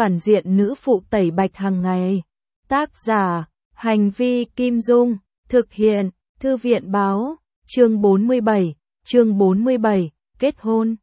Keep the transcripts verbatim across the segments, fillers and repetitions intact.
phản diện nữ phụ tẩy bạch hàng ngày. Tác giả, Hành vi Kim Dung, thực hiện, Thư viện báo, chương bốn mươi bảy, chương bốn mươi bảy, kết hôn.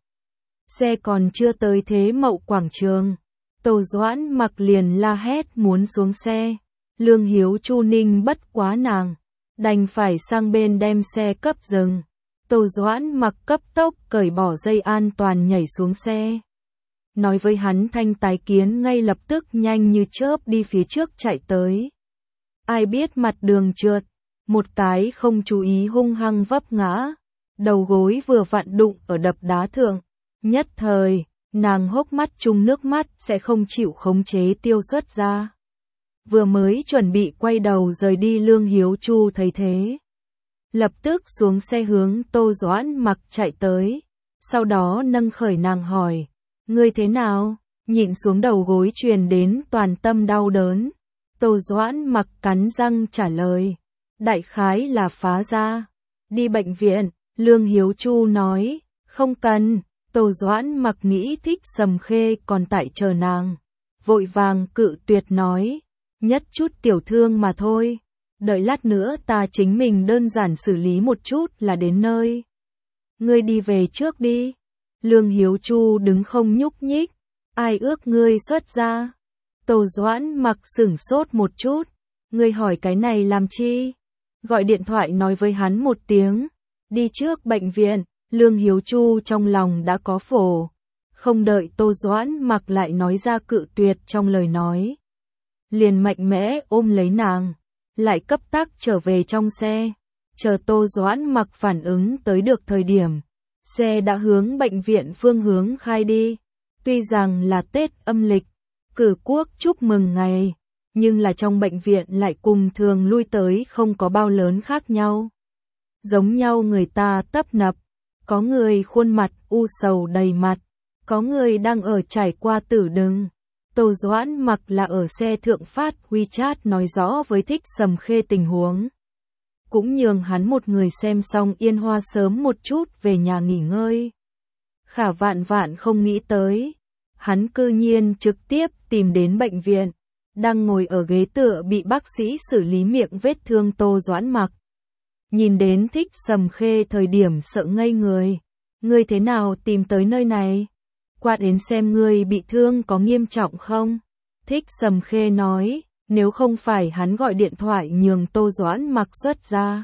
Xe còn chưa tới Thế Mậu quảng trường, Tô Doãn Mặc liền la hét muốn xuống xe. Lương Hiếu Chu ninh bất quá nàng, đành phải sang bên đem xe cấp dừng. Tô Doãn Mặc cấp tốc cởi bỏ dây an toàn nhảy xuống xe. Nói với hắn Thanh tái kiến ngay lập tức nhanh như chớp đi phía trước chạy tới. Ai biết mặt đường trượt, một cái không chú ý hung hăng vấp ngã, đầu gối vừa vặn đụng ở đập đá thượng. Nhất thời, nàng hốc mắt chung nước mắt sẽ không chịu khống chế tiêu xuất ra. Vừa mới chuẩn bị quay đầu rời đi Lương Hiếu Chu thấy thế, lập tức xuống xe hướng Tô Doãn Mặc chạy tới, sau đó nâng khởi nàng hỏi, ngươi thế nào? Nhịn xuống đầu gối truyền đến toàn tâm đau đớn. Tô Doãn Mặc cắn răng trả lời, đại khái là phá ra. Đi bệnh viện, Lương Hiếu Chu nói, không cần. Tô Doãn Mặc nghĩ Thích Sầm Khê còn tại chờ nàng, vội vàng cự tuyệt nói, nhất chút tiểu thương mà thôi, đợi lát nữa ta chính mình đơn giản xử lý một chút là đến nơi. Ngươi đi về trước đi. Lương Hiếu Chu đứng không nhúc nhích, ai ước ngươi xuất ra? Tô Doãn Mặc sửng sốt một chút, ngươi hỏi cái này làm chi? Gọi điện thoại nói với hắn một tiếng, đi trước bệnh viện. Lương Hiếu Chu trong lòng đã có phổ, không đợi Tô Doãn Mặc lại nói ra cự tuyệt trong lời nói, liền mạnh mẽ ôm lấy nàng, lại cấp tắc trở về trong xe. Chờ Tô Doãn Mặc phản ứng tới được thời điểm, xe đã hướng bệnh viện phương hướng khai đi. Tuy rằng là Tết âm lịch, cử quốc chúc mừng ngày, nhưng là trong bệnh viện lại cùng thường lui tới không có bao lớn khác nhau. Giống nhau người ta tấp nập, có người khuôn mặt u sầu đầy mặt, có người đang ở trải qua tử đừng. Tô Doãn Mặc là ở xe thượng phát WeChat nói rõ với Thích Sầm Khê tình huống, cũng nhường hắn một người xem xong Yên Hoa sớm một chút về nhà nghỉ ngơi. Khả vạn vạn không nghĩ tới, hắn cư nhiên trực tiếp tìm đến bệnh viện, đang ngồi ở ghế tựa bị bác sĩ xử lý miệng vết thương Tô Doãn Mặc. Nhìn đến Thích Sầm Khê thời điểm sợ ngây người, ngươi thế nào tìm tới nơi này? Qua đến xem ngươi bị thương có nghiêm trọng không? Thích Sầm Khê nói, nếu không phải hắn gọi điện thoại nhường Tô Doãn Mặc xuất ra,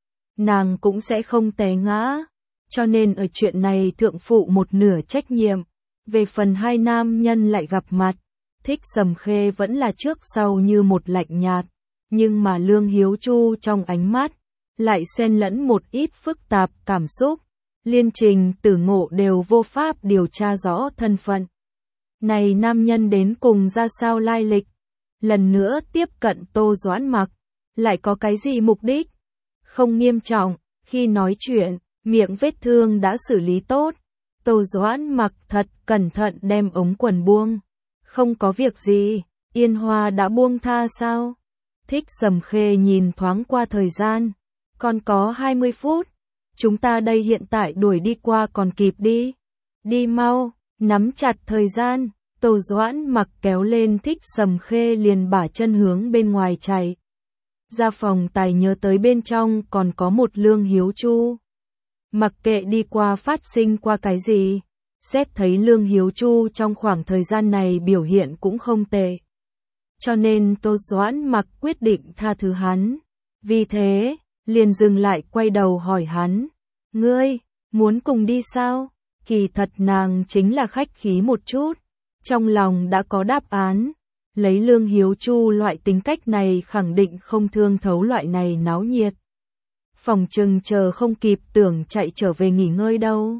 nàng cũng sẽ không té ngã, cho nên ở chuyện này thượng phụ một nửa trách nhiệm. Về phần hai nam nhân lại gặp mặt, Thích Sầm Khê vẫn là trước sau như một lạnh nhạt, nhưng mà Lương Hiếu Chu trong ánh mắt lại xen lẫn một ít phức tạp cảm xúc, liên trình tử ngộ đều vô pháp điều tra rõ thân phận. Này nam nhân đến cùng ra sao lai lịch? Lần nữa tiếp cận Tô Doãn Mặc, lại có cái gì mục đích? Không nghiêm trọng, khi nói chuyện, miệng vết thương đã xử lý tốt. Tô Doãn Mặc thật cẩn thận đem ống quần buông. Không có việc gì, Yên Hoa đã buông tha sao? Thích Sầm Khê nhìn thoáng qua thời gian. Còn có hai mươi phút, chúng ta đây hiện tại đuổi đi qua còn kịp đi. Đi mau, nắm chặt thời gian. Tô Doãn Mặc kéo lên Thích Sầm Khê liền bả chân hướng bên ngoài chạy. Ra phòng tài nhớ tới bên trong còn có một Lương Hiếu Chu. Mặc kệ đi qua phát sinh qua cái gì, xét thấy Lương Hiếu Chu trong khoảng thời gian này biểu hiện cũng không tệ. Cho nên Tô Doãn Mặc quyết định tha thứ hắn. Vì thế, liền dừng lại quay đầu hỏi hắn, ngươi, muốn cùng đi sao? Kỳ thật nàng chính là khách khí một chút, trong lòng đã có đáp án, lấy Lương Hiếu Chu loại tính cách này khẳng định không thương thấu loại này náo nhiệt. Phòng trừng chờ không kịp tưởng chạy trở về nghỉ ngơi đâu.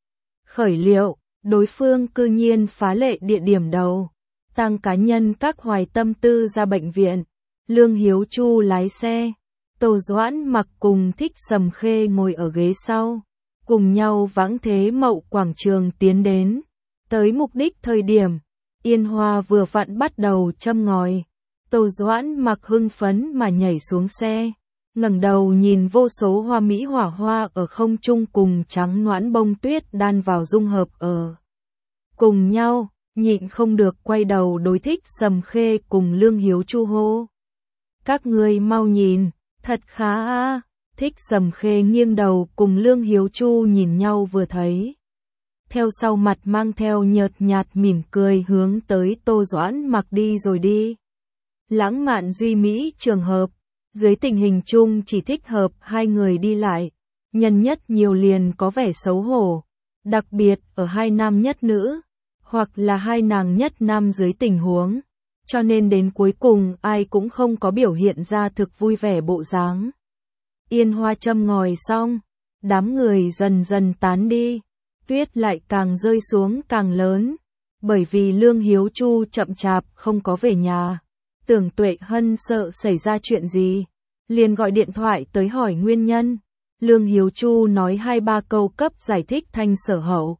Khởi liệu, đối phương cư nhiên phá lệ địa điểm đầu, tăng cá nhân các hoài tâm tư ra bệnh viện, Lương Hiếu Chu lái xe. Tô Doãn Mặc cùng Thích Sầm Khê ngồi ở ghế sau, cùng nhau vãng Thế Mậu quảng trường tiến đến. Tới mục đích thời điểm, Yên Hoa vừa vặn bắt đầu châm ngòi. Tô Doãn Mặc hưng phấn mà nhảy xuống xe, ngẩng đầu nhìn vô số hoa mỹ hỏa hoa ở không trung cùng trắng noãn bông tuyết đan vào dung hợp ở cùng nhau, nhịn không được quay đầu đối Thích Sầm Khê cùng Lương Hiếu Chu hô. Các ngươi mau nhìn, thật khá a. Thích Sầm Khê nghiêng đầu cùng Lương Hiếu Chu nhìn nhau vừa thấy. Theo sau mặt mang theo nhợt nhạt mỉm cười hướng tới Tô Doãn Mặc đi rồi đi. Lãng mạn duy mỹ trường hợp, dưới tình hình chung chỉ thích hợp hai người đi lại, nhân nhất nhiều liền có vẻ xấu hổ, đặc biệt ở hai nam nhất nữ, hoặc là hai nàng nhất nam dưới tình huống, cho nên đến cuối cùng ai cũng không có biểu hiện ra thực vui vẻ bộ dáng. Yên hoa châm ngòi xong, đám người dần dần tán đi, tuyết lại càng rơi xuống càng lớn, bởi vì Lương Hiếu Chu chậm chạp không có về nhà. Tưởng Tuệ Hân sợ xảy ra chuyện gì, liền gọi điện thoại tới hỏi nguyên nhân. Lương Hiếu Chu nói hai ba câu cấp giải thích thanh sở hậu.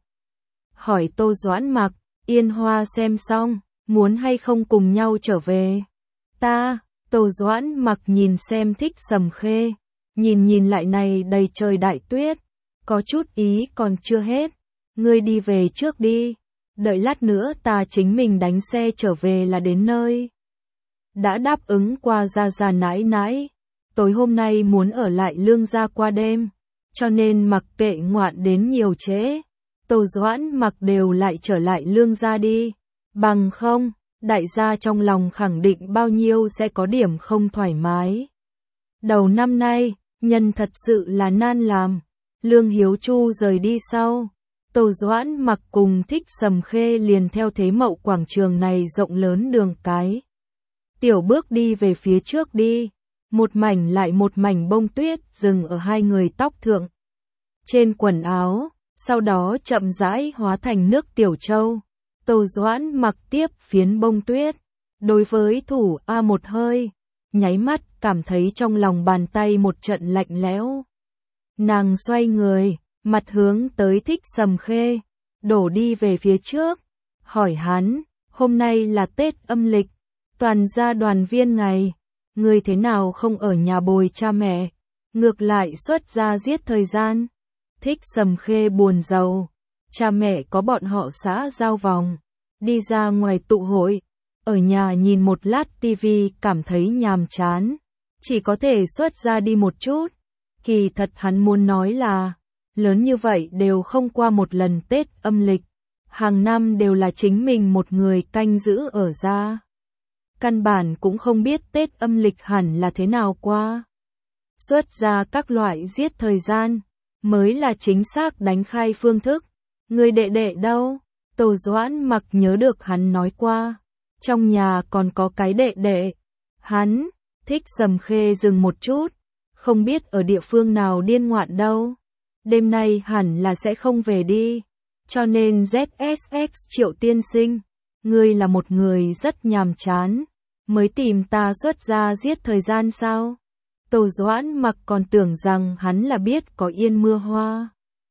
Hỏi Tô Doãn Mặc, Yên Hoa xem xong, muốn hay không cùng nhau trở về. Ta, Tô Doãn Mặc nhìn xem Thích Sầm Khê, nhìn nhìn lại này đầy trời đại tuyết, có chút ý còn chưa hết, ngươi đi về trước đi, đợi lát nữa ta chính mình đánh xe trở về là đến nơi. Đã đáp ứng qua gia gia nãi nãi, tối hôm nay muốn ở lại Lương gia qua đêm, cho nên mặc kệ ngoạn đến nhiều trễ, Tô Doãn Mặc đều lại trở lại Lương gia đi, bằng không, đại gia trong lòng khẳng định bao nhiêu sẽ có điểm không thoải mái. Đầu năm nay, nhân thật sự là nan làm, Lương Hiếu Chu rời đi sau, Tô Doãn Mặc cùng Thích Sầm Khê liền theo thế mậu quảng trường này rộng lớn đường cái. Tiểu bước đi về phía trước đi, một mảnh lại một mảnh bông tuyết dừng ở hai người tóc thượng. Trên quần áo, sau đó chậm rãi hóa thành nước tiểu châu. Tô Doãn Mặc tiếp phiến bông tuyết, đối với thủ A một hơi, nháy mắt cảm thấy trong lòng bàn tay một trận lạnh lẽo. Nàng xoay người, mặt hướng tới Thích Sầm Khê, đổ đi về phía trước, hỏi hắn, hôm nay là Tết âm lịch, toàn gia đoàn viên ngày, ngươi thế nào không ở nhà bồi cha mẹ, ngược lại xuất ra giết thời gian. Thích Sầm Khê buồn rầu, cha mẹ có bọn họ xã giao vòng, đi ra ngoài tụ hội, ở nhà nhìn một lát tivi cảm thấy nhàm chán, chỉ có thể xuất ra đi một chút. Kỳ thật hắn muốn nói là, lớn như vậy đều không qua một lần Tết âm lịch, hàng năm đều là chính mình một người canh giữ ở gia. Căn bản cũng không biết Tết âm lịch hẳn là thế nào qua. Xuất ra các loại giết thời gian, mới là chính xác đánh khai phương thức. Người đệ đệ đâu? Tô Doãn Mặc nhớ được hắn nói qua, trong nhà còn có cái đệ đệ. Hắn, Thích Sầm Khê dừng một chút, không biết ở địa phương nào điên ngoạn đâu. Đêm nay hẳn là sẽ không về đi, cho nên Z S X Triệu tiên sinh, ngươi là một người rất nhàm chán, mới tìm ta xuất ra giết thời gian sao? Tô Doãn Mặc còn tưởng rằng hắn là biết có yên mưa hoa,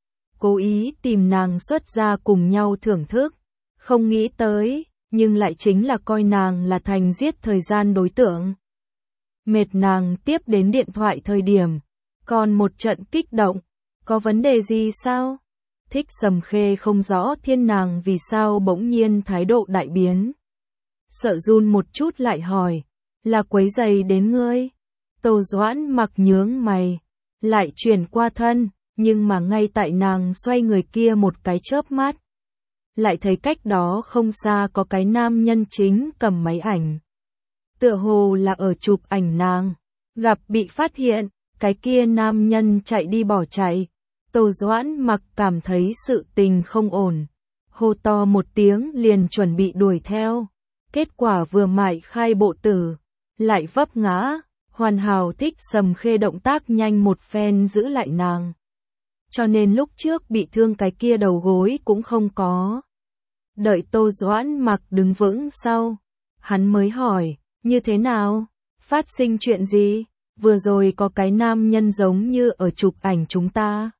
cố ý tìm nàng xuất ra cùng nhau thưởng thức, không nghĩ tới, nhưng lại chính là coi nàng là thành giết thời gian đối tượng. Mệt nàng tiếp đến điện thoại thời điểm, còn một trận kích động, có vấn đề gì sao? Thích Sầm Khê không rõ thiên nàng vì sao bỗng nhiên thái độ đại biến. Sợ run một chút lại hỏi, là quấy giày đến ngươi? Tô Doãn Mặc nhướng mày, lại chuyển qua thân, nhưng mà ngay tại nàng xoay người kia một cái chớp mắt, lại thấy cách đó không xa có cái nam nhân chính cầm máy ảnh. Tựa hồ là ở chụp ảnh nàng, gặp bị phát hiện, cái kia nam nhân chạy đi bỏ chạy. Tô Doãn Mặc cảm thấy sự tình không ổn, hô to một tiếng liền chuẩn bị đuổi theo. Kết quả vừa mải khai bộ tử, lại vấp ngã, hoàn hảo. Thích Sầm Khê động tác nhanh một phen giữ lại nàng. Cho nên lúc trước bị thương cái kia đầu gối cũng không có. Đợi Tô Doãn Mặc đứng vững sau, hắn mới hỏi, như thế nào? Phát sinh chuyện gì? Vừa rồi có cái nam nhân giống như ở chụp ảnh chúng ta.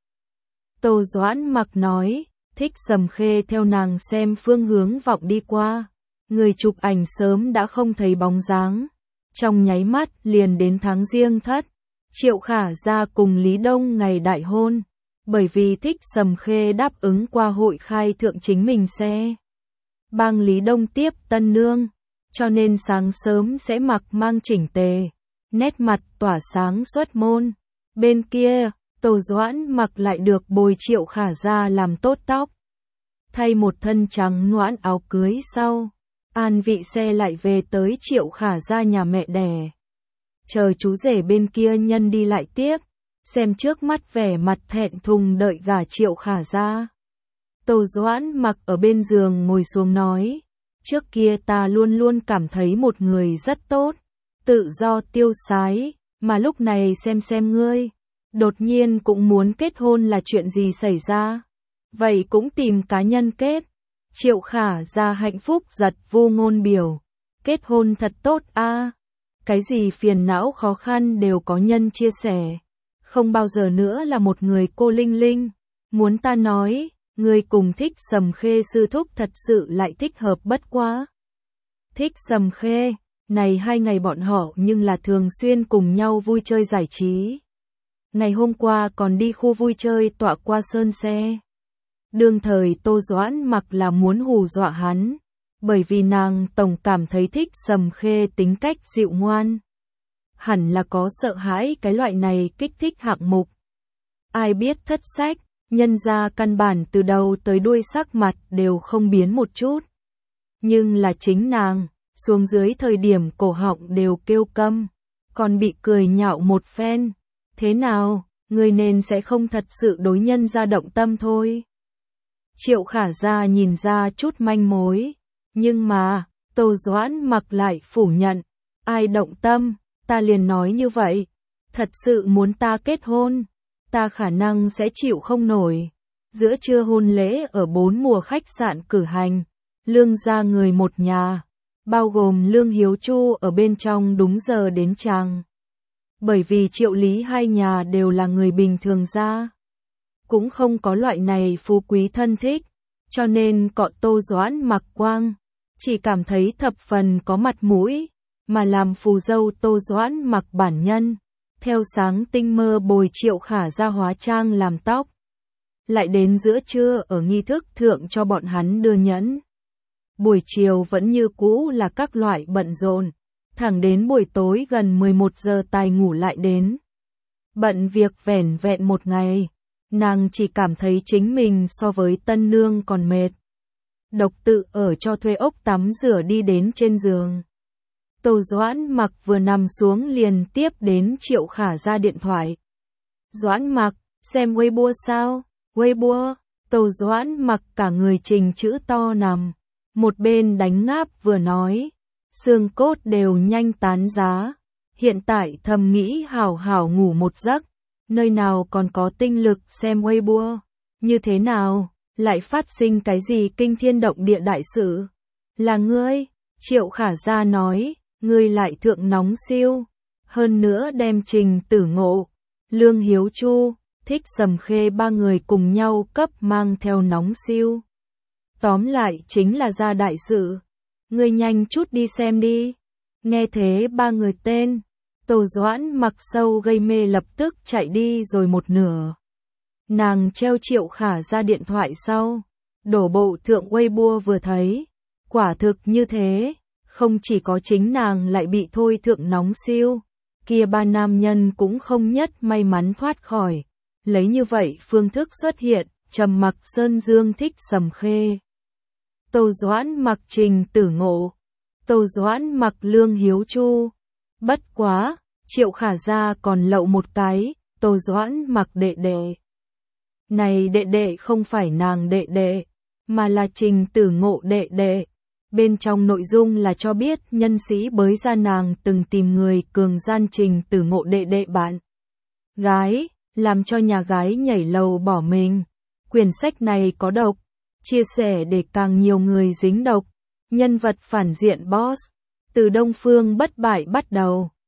Tô Doãn Mặc nói, Thích Sầm Khê theo nàng xem phương hướng vọng đi qua. Người chụp ảnh sớm đã không thấy bóng dáng. Trong nháy mắt liền đến tháng Giêng Thất, Triệu Khả Gia cùng Lý Đông ngày đại hôn. Bởi vì Thích Sầm Khê đáp ứng qua hội khai thượng chính mình xe. bang Lý Đông tiếp tân nương, cho nên sáng sớm sẽ mặc mang chỉnh tề, nét mặt tỏa sáng xuất môn. Bên kia, Tô Doãn Mặc lại được bồi Triệu Khả Gia làm tốt tóc, thay một thân trắng noãn áo cưới sau, an vị xe lại về tới Triệu Khả Gia nhà mẹ đẻ. Chờ chú rể bên kia nhân đi lại tiếp, xem trước mắt vẻ mặt thẹn thùng đợi gả Triệu Khả Gia. Tô Doãn Mặc ở bên giường ngồi xuống nói, trước kia ta luôn luôn cảm thấy một người rất tốt, tự do tiêu sái, mà lúc này xem xem ngươi, đột nhiên cũng muốn kết hôn là chuyện gì xảy ra. Vậy cũng tìm cá nhân kết. Triệu Khả Gia hạnh phúc giật vô ngôn biểu, kết hôn thật tốt a, cái gì phiền não khó khăn đều có nhân chia sẻ, không bao giờ nữa là một người cô linh linh. Muốn ta nói, người cùng Thích Sầm Khê sư thúc thật sự lại thích hợp bất quá. Thích Sầm Khê, này hai ngày bọn họ nhưng là thường xuyên cùng nhau vui chơi giải trí. Ngày hôm qua còn đi khu vui chơi tọa qua sơn xe. Đương thời Tô Doãn Mặc là muốn hù dọa hắn, bởi vì nàng tổng cảm thấy Thích Sầm Khê tính cách dịu ngoan. Hẳn là có sợ hãi cái loại này kích thích hạng mục. Ai biết thất sách, nhân ra căn bản từ đầu tới đuôi sắc mặt đều không biến một chút. Nhưng là chính nàng, xuống dưới thời điểm cổ họng đều kêu câm, còn bị cười nhạo một phen. Thế nào, người nên sẽ không thật sự đối nhân ra động tâm thôi. Triệu Khả Gia nhìn ra chút manh mối, nhưng mà, Tô Doãn Mặc lại phủ nhận, ai động tâm, ta liền nói như vậy, thật sự muốn ta kết hôn, ta khả năng sẽ chịu không nổi. Giữa trưa hôn lễ ở bốn mùa khách sạn cử hành, Lương gia người một nhà, bao gồm Lương Hiếu Chu ở bên trong đúng giờ đến chàng. Bởi vì Triệu Lý hai nhà đều là người bình thường ra, cũng không có loại này phú quý thân thích, cho nên cọ Tô Doãn Mặc quang, chỉ cảm thấy thập phần có mặt mũi, mà làm phù dâu Tô Doãn Mặc bản nhân, theo sáng tinh mơ bồi Triệu Khả Gia hóa trang làm tóc. Lại đến giữa trưa ở nghi thức thượng cho bọn hắn đưa nhẫn. Buổi chiều vẫn như cũ là các loại bận rộn, thẳng đến buổi tối gần mười một giờ tài ngủ lại đến. Bận việc vẻn vẹn một ngày, nàng chỉ cảm thấy chính mình so với tân nương còn mệt. Độc tự ở cho thuê ốc tắm rửa đi đến trên giường. Tô Doãn Mặc vừa nằm xuống liền tiếp đến Triệu Khả Gia điện thoại. Doãn Mặc, xem Weibo sao? Weibo, Tô Doãn Mặc cả người trình chữ to nằm. Một bên đánh ngáp vừa nói, xương cốt đều nhanh tán giá. Hiện tại thầm nghĩ hảo hảo ngủ một giấc, nơi nào còn có tinh lực xem Weibo. Như thế nào, lại phát sinh cái gì kinh thiên động địa đại sự? Là ngươi, Triệu Khả Gia nói, ngươi lại thượng nóng siêu. Hơn nữa đem Trình Tử Ngộ, Lương Hiếu Chu, Thích Sầm Khê ba người cùng nhau cấp mang theo nóng siêu. Tóm lại chính là ra đại sự. Ngươi nhanh chút đi xem đi. Nghe thế ba người tên, Tô Doãn Mặc sâu gây mê lập tức chạy đi rồi một nửa. Nàng treo Triệu Khả Gia điện thoại sau, đổ bộ thượng Weibo vừa thấy, quả thực như thế, không chỉ có chính nàng lại bị thôi thượng nóng siêu, kia ba nam nhân cũng không nhất may mắn thoát khỏi. Lấy như vậy phương thức xuất hiện, Trầm Mặc Sơn Dương Thích Sầm Khê, Tô Doãn Mặc Trình Tử Ngộ, Tô Doãn Mặc Lương Hiếu Chu. Bất quá, Triệu Khả Gia còn lậu một cái, Tô Doãn Mặc đệ đệ. Này đệ đệ không phải nàng đệ đệ, mà là Trình Tử Ngộ đệ đệ. Bên trong nội dung là cho biết nhân sĩ bới ra nàng từng tìm người cường gian Trình Tử Ngộ đệ đệ bạn gái, làm cho nhà gái nhảy lầu bỏ mình. Quyển sách này có độc, chia sẻ để càng nhiều người dính độc. Nhân vật phản diện boss, từ Đông Phương Bất Bại bắt đầu,